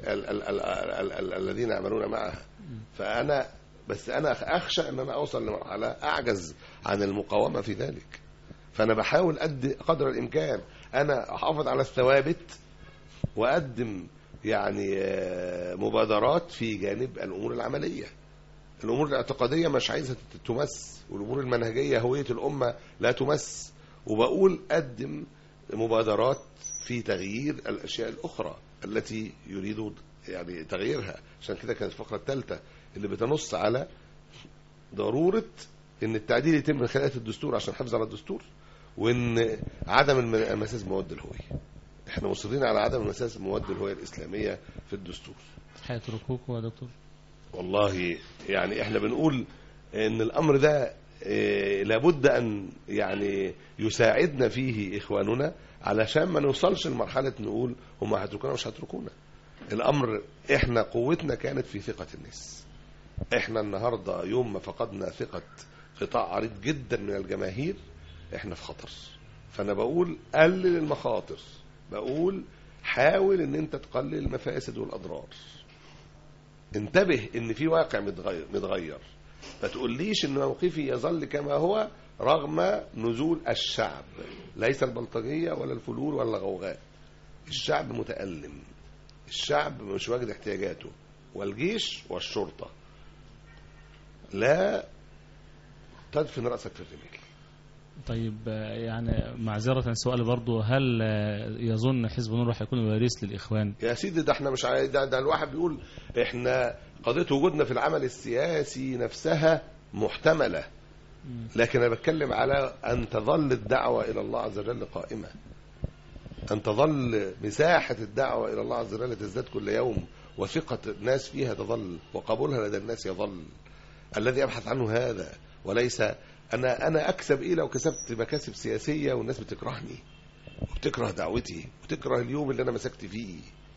الذين يعملون معها. فانا بس انا اخشى ان انا اوصل لمرحله اعجز عن المقاومه في ذلك. فانا بحاول قد قدر الامكان انا احافظ على الثوابت وأقدم يعني مبادرات في جانب الأمور العملية. الأمور الاعتقادية مش عايزة تمس، والأمور المنهجية هوية الأمة لا تمس، وبقول قدم مبادرات في تغيير الأشياء الأخرى التي يريدوا يعني تغييرها. عشان كده كانت الفقرة الثالثة اللي بتنص على ضرورة ان التعديل يتم من خلال الدستور عشان حفظ على الدستور، وان عدم المساس مواد الهوية. احنا مصرين على عدم المساس مواد الهوية الإسلامية في الدستور. هيتركوكوا يا دكتور؟ والله يعني احنا بنقول ان الامر ده إيه لابد ان يعني يساعدنا فيه اخواننا علشان ما نوصلش لمرحله نقول هم هيتركونا مش هيتركونا. الامر احنا قوتنا كانت في ثقه الناس. احنا النهارده يوم ما فقدنا ثقه قطاع عريض جدا من الجماهير احنا في خطر. فانا بقول قلل المخاطر، بقول حاول ان انت تقلل المفاسد والاضرار. انتبه ان في واقع متغير, متغير. ما تقوليش ان موقفي يظل كما هو رغم نزول الشعب، ليس البلطجية ولا الفلول ولا الغوغاء. الشعب متألم، الشعب مش واجد احتياجاته، والجيش والشرطة. لا تدفن رأسك في الرمال. طيب يعني معذرة سؤال برضو، هل يظن حزب النور راح يكون وارث للإخوان؟ يا سيدي ده احنا مش عايز، ده, ده الواحد بيقول احنا قضية وجودنا في العمل السياسي نفسها محتملة، لكن انا بتكلم على ان تظل الدعوة الى الله عز وجل قائمة، ان تظل مساحة الدعوة الى الله عز وجل تزداد كل يوم، وثقة الناس فيها تظل، وقبولها لدى الناس يظل. الذي ابحث عنه هذا، وليس انا انا اكسب ايه لو كسبت مكاسب سياسية والناس بتكرهني وبتكره دعوتي وتكره اليوم اللي انا مسكت فيه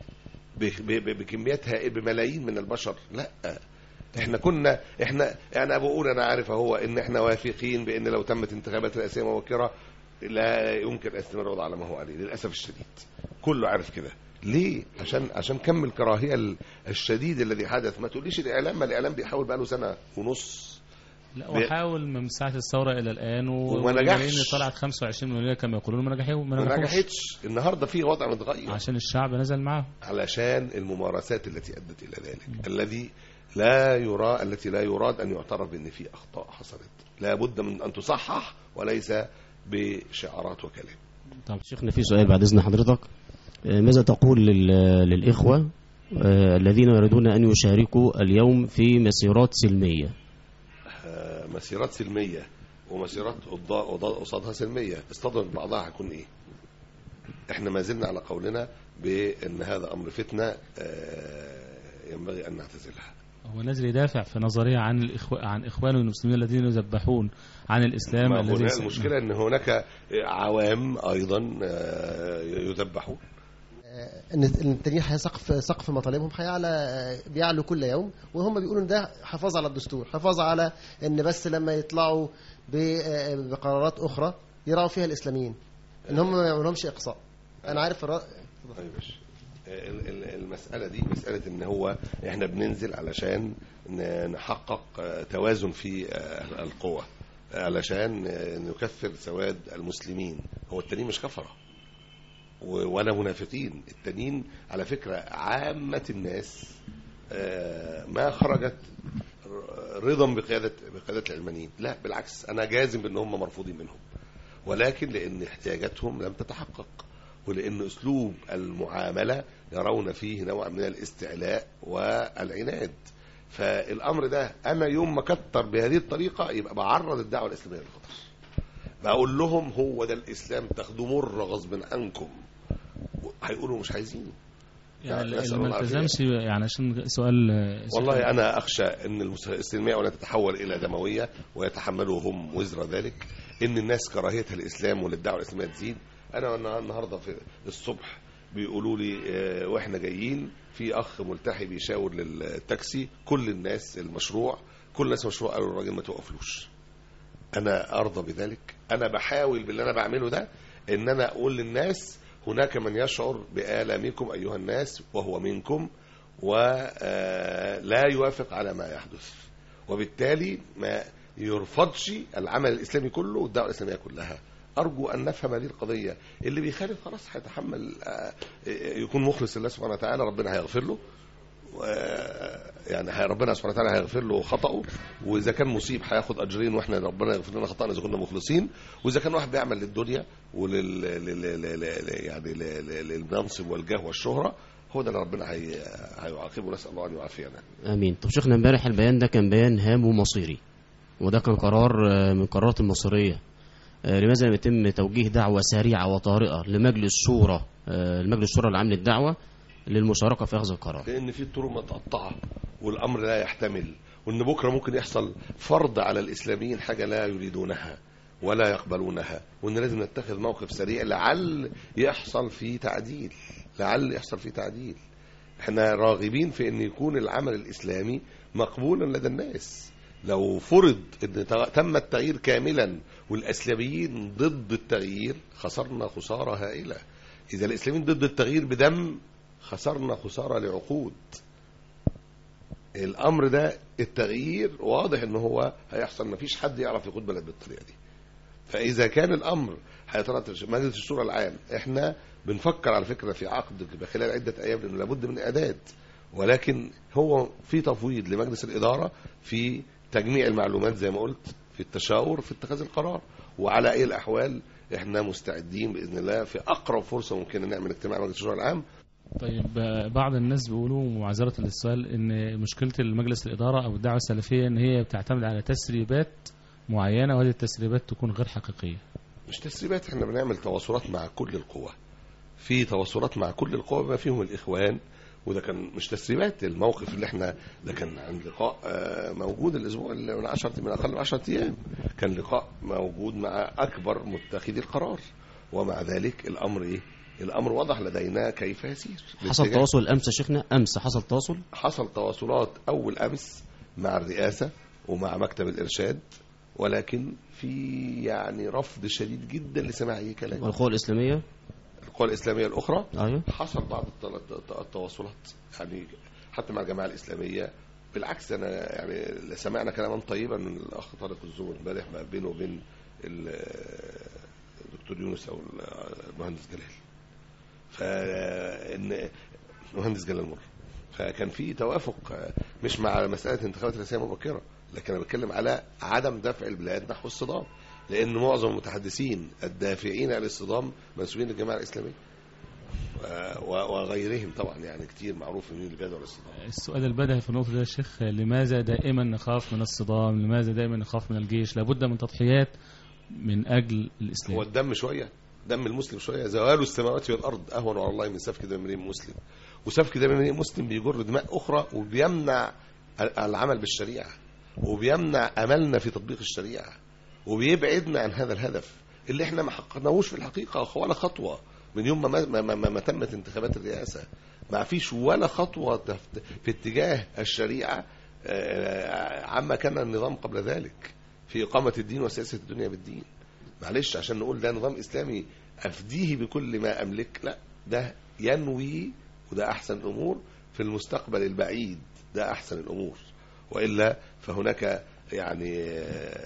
بكمياتها بملايين من البشر. لا احنا كنا احنا يعني بقول انا عارف اهو ان احنا واثقين بان لو تمت انتخابات رئاسيه مبكره لا يمكن استمرار الوضع على ما هو عليه، للاسف الشديد كله عارف كده. ليه؟ عشان عشان كم الكراهيه الشديد الذي حدث. ما تقوليش الاعلام، ما الاعلام بيحاول بقى له سنه ونص. لا وحاول من ساعه الثوره الى الان وما نجحش. طلعت خمسة وعشرين مليون كما يقولون، ما نجحوا ما نجحتش. النهارده في وضع متغير عشان الشعب نزل معه، علشان الممارسات التي ادت الى ذلك، م. الذي لا يرى التي لا يراد ان يعترف بان في اخطاء حصلت، لا بد من ان تصحح وليس بشعارات وكلام. طب شيخنا في سؤال بعد اذن حضرتك، ماذا تقول للاخوه الذين يريدون ان يشاركوا اليوم في مسيرات سلميه؟ مسيرات سلميه ومسيرات قصادها سلميه، اصطدمت بعضها هيكون ايه؟ احنا ما زلنا على قولنا بان هذا امر فتنه ينبغي ان نعتزلها. هو نازل يدافع في نظريه عن الإخو... عن اخوانه المسلمين الذين يذبحون عن الاسلام. الذي المشكله ان هناك عوام ايضا يذبحون. ان التانيين سقف سقف مطالبهم هيعلى، بيعلو كل يوم، وهم بيقولوا ان ده حفاظ على الدستور، حفاظ على ان بس لما يطلعوا بقرارات اخرى يراعوا فيها الاسلاميين، ان هم ما يعملهمش اقصاء. انا عارف الرأي. طيب المساله دي مساله ان هو احنا بننزل علشان نحقق توازن في القوى، علشان نكثر سواد المسلمين. هو التانيين مش كفره ولا منافقين، التانيين على فكرة عامة الناس ما خرجت رضا بقيادة بقيادة العلمانيين، لا بالعكس، أنا جازم بأن هم مرفوضين منهم، ولكن لأن احتياجاتهم لم تتحقق، ولأن أسلوب المعاملة يرون فيه نوع من الاستعلاء والعناد. فالأمر ده أنا يوم ما كتر بهذه الطريقة يبقى بعرض الدعوة الإسلامية للخطر، بقول لهم هو ده الإسلام، تاخدوا مر غصب عنكم، هيقولوا مش عايزينه. يعني اللي ما التزمش يعني عشان سؤال. والله أنا أخشى أن الإسلامية ولا تتحول إلى دموية ويتحملوا هم وزر ذلك، إن الناس كراهيتها الإسلام وللدعوة الإسلامية تزيد. أنا النهاردة في الصبح بيقولوا لي وإحنا جايين في أخ ملتحي بيشاور للتاكسي، كل الناس المشروع كل الناس مشروع قالوا الراجل ما توقفلوش. أنا أرضى بذلك. أنا بحاول باللي أنا بعمله ده إن أنا أقول للناس هناك من يشعر بآلامكم أيها الناس وهو منكم ولا يوافق على ما يحدث، وبالتالي ما يرفضش العمل الإسلامي كله والدعوة الإسلامية كلها. أرجو أن نفهم هذه القضية. اللي بيخالف خلاص هيتحمل، يكون مخلص لله سبحانه وتعالى، ربنا هيغفر له، يعني ربنا سبحانه وتعالى هيغفر له خطأه، واذا كان مصيب هياخد اجرين، واحنا ربنا يغفر لنا خطأنا اذا كنا مخلصين. واذا كان واحد بيعمل للدنيا ولل يعني للمنصب والجاه والشهرة، هو ده اللي ربنا هي... هيعاقبه. نسأل الله ان يعافينا. امين. طب شيخنا، امبارح البيان ده كان بيان هام ومصيري، وده كان قرار من قرارات المصيرية. لماذا لم يتم توجيه دعوة سريعة وطارئة لمجلس شورى المجلس الشورى العام للدعوة للمشاركة في أخذ القرار؟ لأن في طرق متقطعة والأمر لا يحتمل، وأن بكرة ممكن يحصل فرض على الإسلاميين حاجة لا يريدونها ولا يقبلونها، وأن لازم نتخذ موقف سريع لعل يحصل فيه تعديل لعل يحصل فيه تعديل. احنا راغبين في أن يكون العمل الإسلامي مقبولا لدى الناس. لو فرض أن تم التغيير كاملا والإسلاميين ضد التغيير، خسرنا خسارة هائلة. إذا الإسلاميين ضد التغيير بدم، خسرنا خسارة لعقود. الأمر ده التغيير واضح أنه هو هيحصل، مفيش حد يعرف يقود بلد بالطريقة دي. فإذا كان الأمر هيترتب مجلس الشورى العام، احنا بنفكر على فكرة في عقد خلال عدة أيام، لأنه لابد من إعداد، ولكن هو في تفويض لمجلس الإدارة في تجميع المعلومات زي ما قلت، في التشاور، في اتخاذ القرار. وعلى أي الأحوال احنا مستعدين بإذن الله في أقرب فرصة ممكن نعمل اجتماع مجلس الشورى العام. طيب، بعض الناس بيقولوا معذرة للسؤال ان مشكلة المجلس الإدارة أو الدعوة السلفية ان هي بتعتمد على تسريبات معينة، وهذه التسريبات تكون غير حقيقية. مش تسريبات، احنا بنعمل تواصلات مع كل القوى، في تواصلات مع كل القوى بما فيهم الإخوان، وده كان مش تسريبات. الموقف اللي احنا ده كان عن لقاء موجود الأسبوع من عشرة من أقل من عشرة أيام، كان لقاء موجود مع أكبر متخذي القرار، ومع ذلك الأمر إيه؟ الأمر واضح لدينا كيف يسير. حصل تواصل أمس يا شيخنا؟ أمس حصل تواصل؟ حصل تواصلات أول أمس مع الرئاسة ومع مكتب الإرشاد، ولكن في يعني رفض شديد جدا لسماع أي كلام. والقوى الإسلامية القوى الإسلامية الأخرى أيوه. حصل بعض التواصلات يعني حتى مع الجماعة الإسلامية. بالعكس، أنا يعني سمعنا كلاما طيبا من الأخ طارق الزور امبارح ما بينه وبين الدكتور يونس أو المهندس جلال، فإن المهندس جلال مر، فكان في توافق مش مع مسألة انتخابات رئاسية مبكرة، لكن أنا بتكلم على عدم دفع البلاد نحو الصدام، لأن معظم المتحدثين الدافعين عن الصدام منسوبين للجماعة الإسلامية وغيرهم طبعا، يعني كتير معروف مين اللي بيدعو للصدام. السؤال البديهي في النقطة دي يا شيخ، لماذا دائما نخاف من الصدام؟ لماذا دائما نخاف من الجيش؟ لابد من تضحيات من أجل الإسلام. هو الدم شوية، دم المسلم شوية، زوال السماوات والأرض أهون على الله من سفك دم امرئ مسلم، وسفك دم امرئ مسلم بيجر دماء أخرى وبيمنع العمل بالشريعة وبيمنع أملنا في تطبيق الشريعة وبيبعدنا عن هذا الهدف اللي احنا ما حققناهوش في الحقيقة ولا خطوة من يوم ما, ما, ما, ما تمت انتخابات الرئاسة. ما فيش ولا خطوة في اتجاه الشريعة عما كان النظام قبل ذلك في إقامة الدين وسياسة الدنيا بالدين. معلش عشان نقول ده نظام إسلامي أفديه بكل ما أملك، لا، ده ينوي، وده أحسن الأمور في المستقبل البعيد، ده أحسن الأمور. وإلا فهناك يعني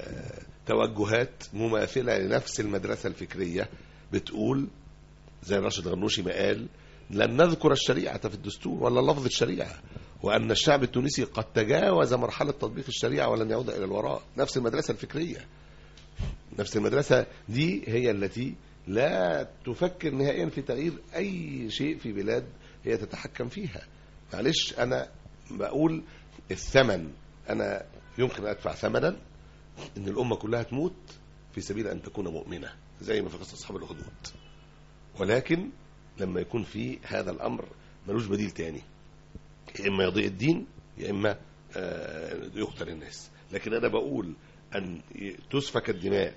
توجهات مماثلة لنفس المدرسة الفكرية بتقول زي راشد غنوشي ما قال: لن نذكر الشريعة في الدستور ولا لفظ الشريعة، وأن الشعب التونسي قد تجاوز مرحلة تطبيق الشريعة ولن يعود إلى الوراء. نفس المدرسة الفكرية، نفس المدرسة دي هي التي لا تفكر نهائيا في تغيير أي شيء في بلاد هي تتحكم فيها. معلش أنا بقول الثمن، أنا يمكن أدفع ثمنا إن الأمة كلها تموت في سبيل أن تكون مؤمنة زي ما في قصة أصحاب الأخدود، ولكن لما يكون في هذا الأمر ملوش بديل تاني، يا إما يضيع الدين يا إما يقتل الناس. لكن أنا بقول أن تسفك الدماء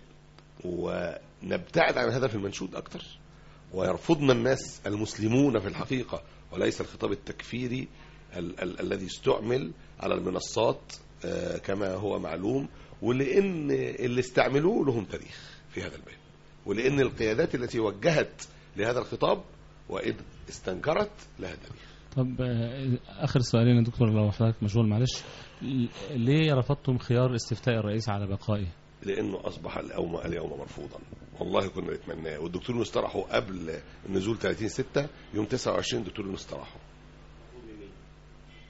ونبتعد عن الهدف المنشود أكتر، ويرفضنا الناس المسلمون في الحقيقة وليس الخطاب التكفيري ال- ال- الذي استعمل على المنصات كما هو معلوم، ولأن اللي استعملوه لهم تاريخ في هذا الباب، ولأن القيادات التي وجهت لهذا الخطاب وإذ استنكرت لها تاريخ. طب آخر سؤالين يا دكتور لو حضرتك مشغول معلش، ليه رفضتم خيار استفتاء الرئيس على بقائه؟ لأنه أصبح اليوم اليوم مرفوضا، والله كنا نتمناه، والدكتور يونس طرحه قبل النزول ثلاثين ستة، يوم تسعة وعشرين الدكتور يونس طرحه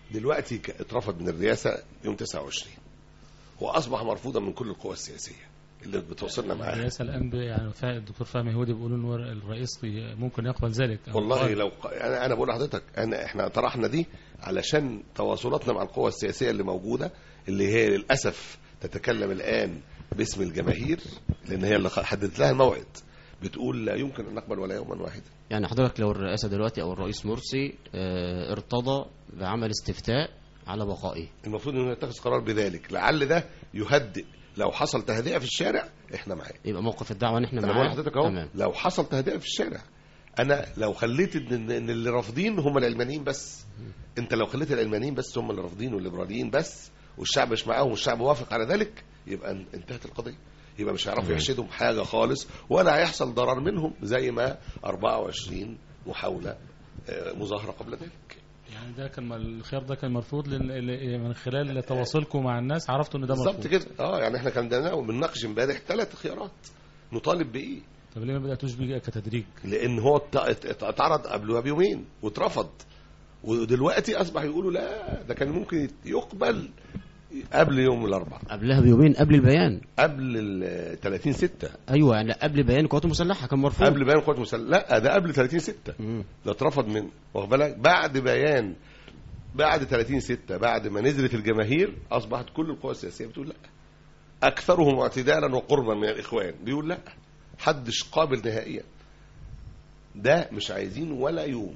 دلوقتي اترفض من الرئاسة يوم تسعة وعشرين، وأصبح مرفوضا من كل القوى السياسية اللي بتوصلنا معاها. الرئاسة الآن يعني الدكتور فهمي هودي بيقولوا إن الرئيس ممكن يقبل ذلك. والله لو أنا أنا بقول لحضرتك أنا إحنا طرحنا دي علشان تواصلاتنا مع القوى السياسية اللي موجودة، اللي هي للأسف تتكلم الآن باسم الجماهير، لأن هي اللي حددت لها الموعد، بتقول لا يمكن أن نقبل ولا يوما واحدا. يعني حضرتك لو الرئاسة دلوقتي أو الرئيس مرسي اه ارتضى بعمل استفتاء على بقائه، المفروض أنه يتخذ قرار بذلك، لعل ده يهدئ. لو حصل تهدئة في الشارع احنا معاه، يبقى موقف الدعوة ان احنا معاه. انا بقول لحضرتك اهو لو حصل تهدئة في الشارع، انا لو خليت ان ان اللي رافضين هم العلمانيين بس، انت لو خليت العلمانيين بس هم اللي رافضين والليبراليين بس، والشعب مش معاهم والشعب وافق على ذلك، يبقى انتهت القضية. يبقى مش هيعرفوا يحشدوا حاجة خالص، ولا هيحصل ضرر منهم زي ما أربعة وعشرين محاولة مظاهرة قبل ذلك. يعني ده كان الخيار ده كان مرفوض من خلال تواصلكم مع الناس، عرفتوا ان ده مرفوض بالظبط كده. اه يعني احنا كان عندنا وبنناقش امبارح ثلاث خيارات نطالب بايه. طب ليه ما بداتوش بيه كتدريج؟ لان هو اتعرض قبلها بيومين واترفض، ودلوقتي اصبح يقولوا لا ده كان ممكن يقبل قبل يوم الاربعاء، قبلها بيومين، قبل البيان، قبل ال ثلاثين ستة. ايوه يعني قبل بيان القوات المسلحه كان مرفوض، قبل بيان القوات المسلحه. لا ده قبل ثلاثين ستة ده اترفض من، واخد بالك، بعد بيان بعد ثلاثين ستة، بعد ما نزلت الجماهير اصبحت كل القوى السياسيه بتقول لا. اكثرهم اعتدالا وقربا من الاخوان بيقول لا، حدش قابل نهائيا. ده مش عايزين ولا يوم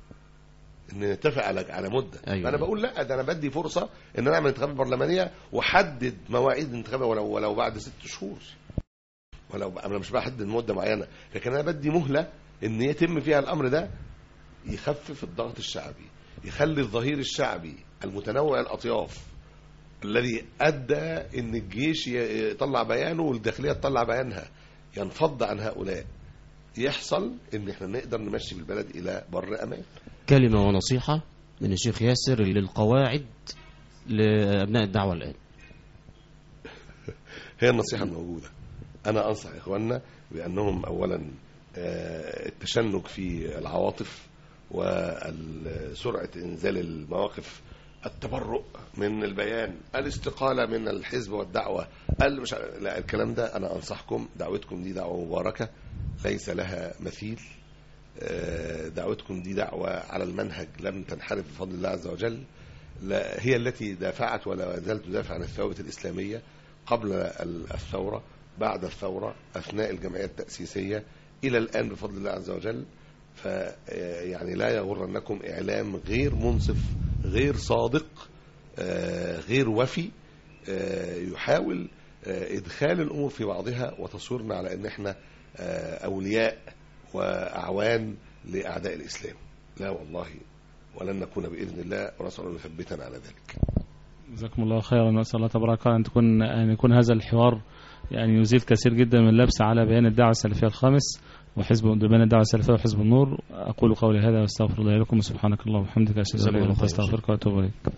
ان نتفق على على مده. أيوة. انا بقول لا، ده انا بدي فرصه ان انا اعمل انتخابات برلمانيه وحدد مواعيد الانتخابات ولو ولو بعد ست شهور، ولو انا مش بحدد مده معينه، لكن انا بدي مهله ان يتم فيها الامر ده، يخفف الضغط الشعبي، يخلي الظهير الشعبي المتنوع الاطياف الذي ادى ان الجيش يطلع بيانه والداخليه تطلع بيانها ينفض عن هؤلاء، يحصل ان احنا نقدر نمشي بالبلد الى بر امان. كلمه ونصيحه من الشيخ ياسر للقواعد لابناء الدعوه الان. هي النصيحه الموجوده، انا انصح اخواننا بانهم اولا التشنج في العواطف وسرعه انزال المواقف، التبرؤ من البيان، الاستقالة من الحزب والدعوة، مش لا الكلام ده. أنا أنصحكم، دعوتكم دي دعوة مباركة ليس لها مثيل، دعوتكم دي دعوة على المنهج لم تنحرف بفضل الله عز وجل، لا هي التي دافعت ولا زالت تدافع عن الثوابت الإسلامية قبل الثورة، بعد الثورة، أثناء الجمعية التأسيسية، إلى الآن بفضل الله عز وجل. فيعني لا يغرنكم إعلام غير منصف، غير صادق، غير وفي، يحاول إدخال الأمور في بعضها وتصويرنا على أن احنا أولياء وأعوان لأعداء الإسلام. لا والله، ولن نكون بإذن الله، ونسأل الله يثبتنا على ذلك. جزاكم الله خيرا، ونسأل الله تبارك وتعالى أن تكون أن يكون هذا الحوار يعني يزيل كثير جدا من اللبس على بيان الدعوة السلفية الخامس وحزب بيان الدعوة السلفية وحزب النور. أقول قولي هذا واستغفر الله لكم، سبحانك اللهم وبحمدك أشهد أن لا إله إلا أنت أستغفرك وأتوب إليك.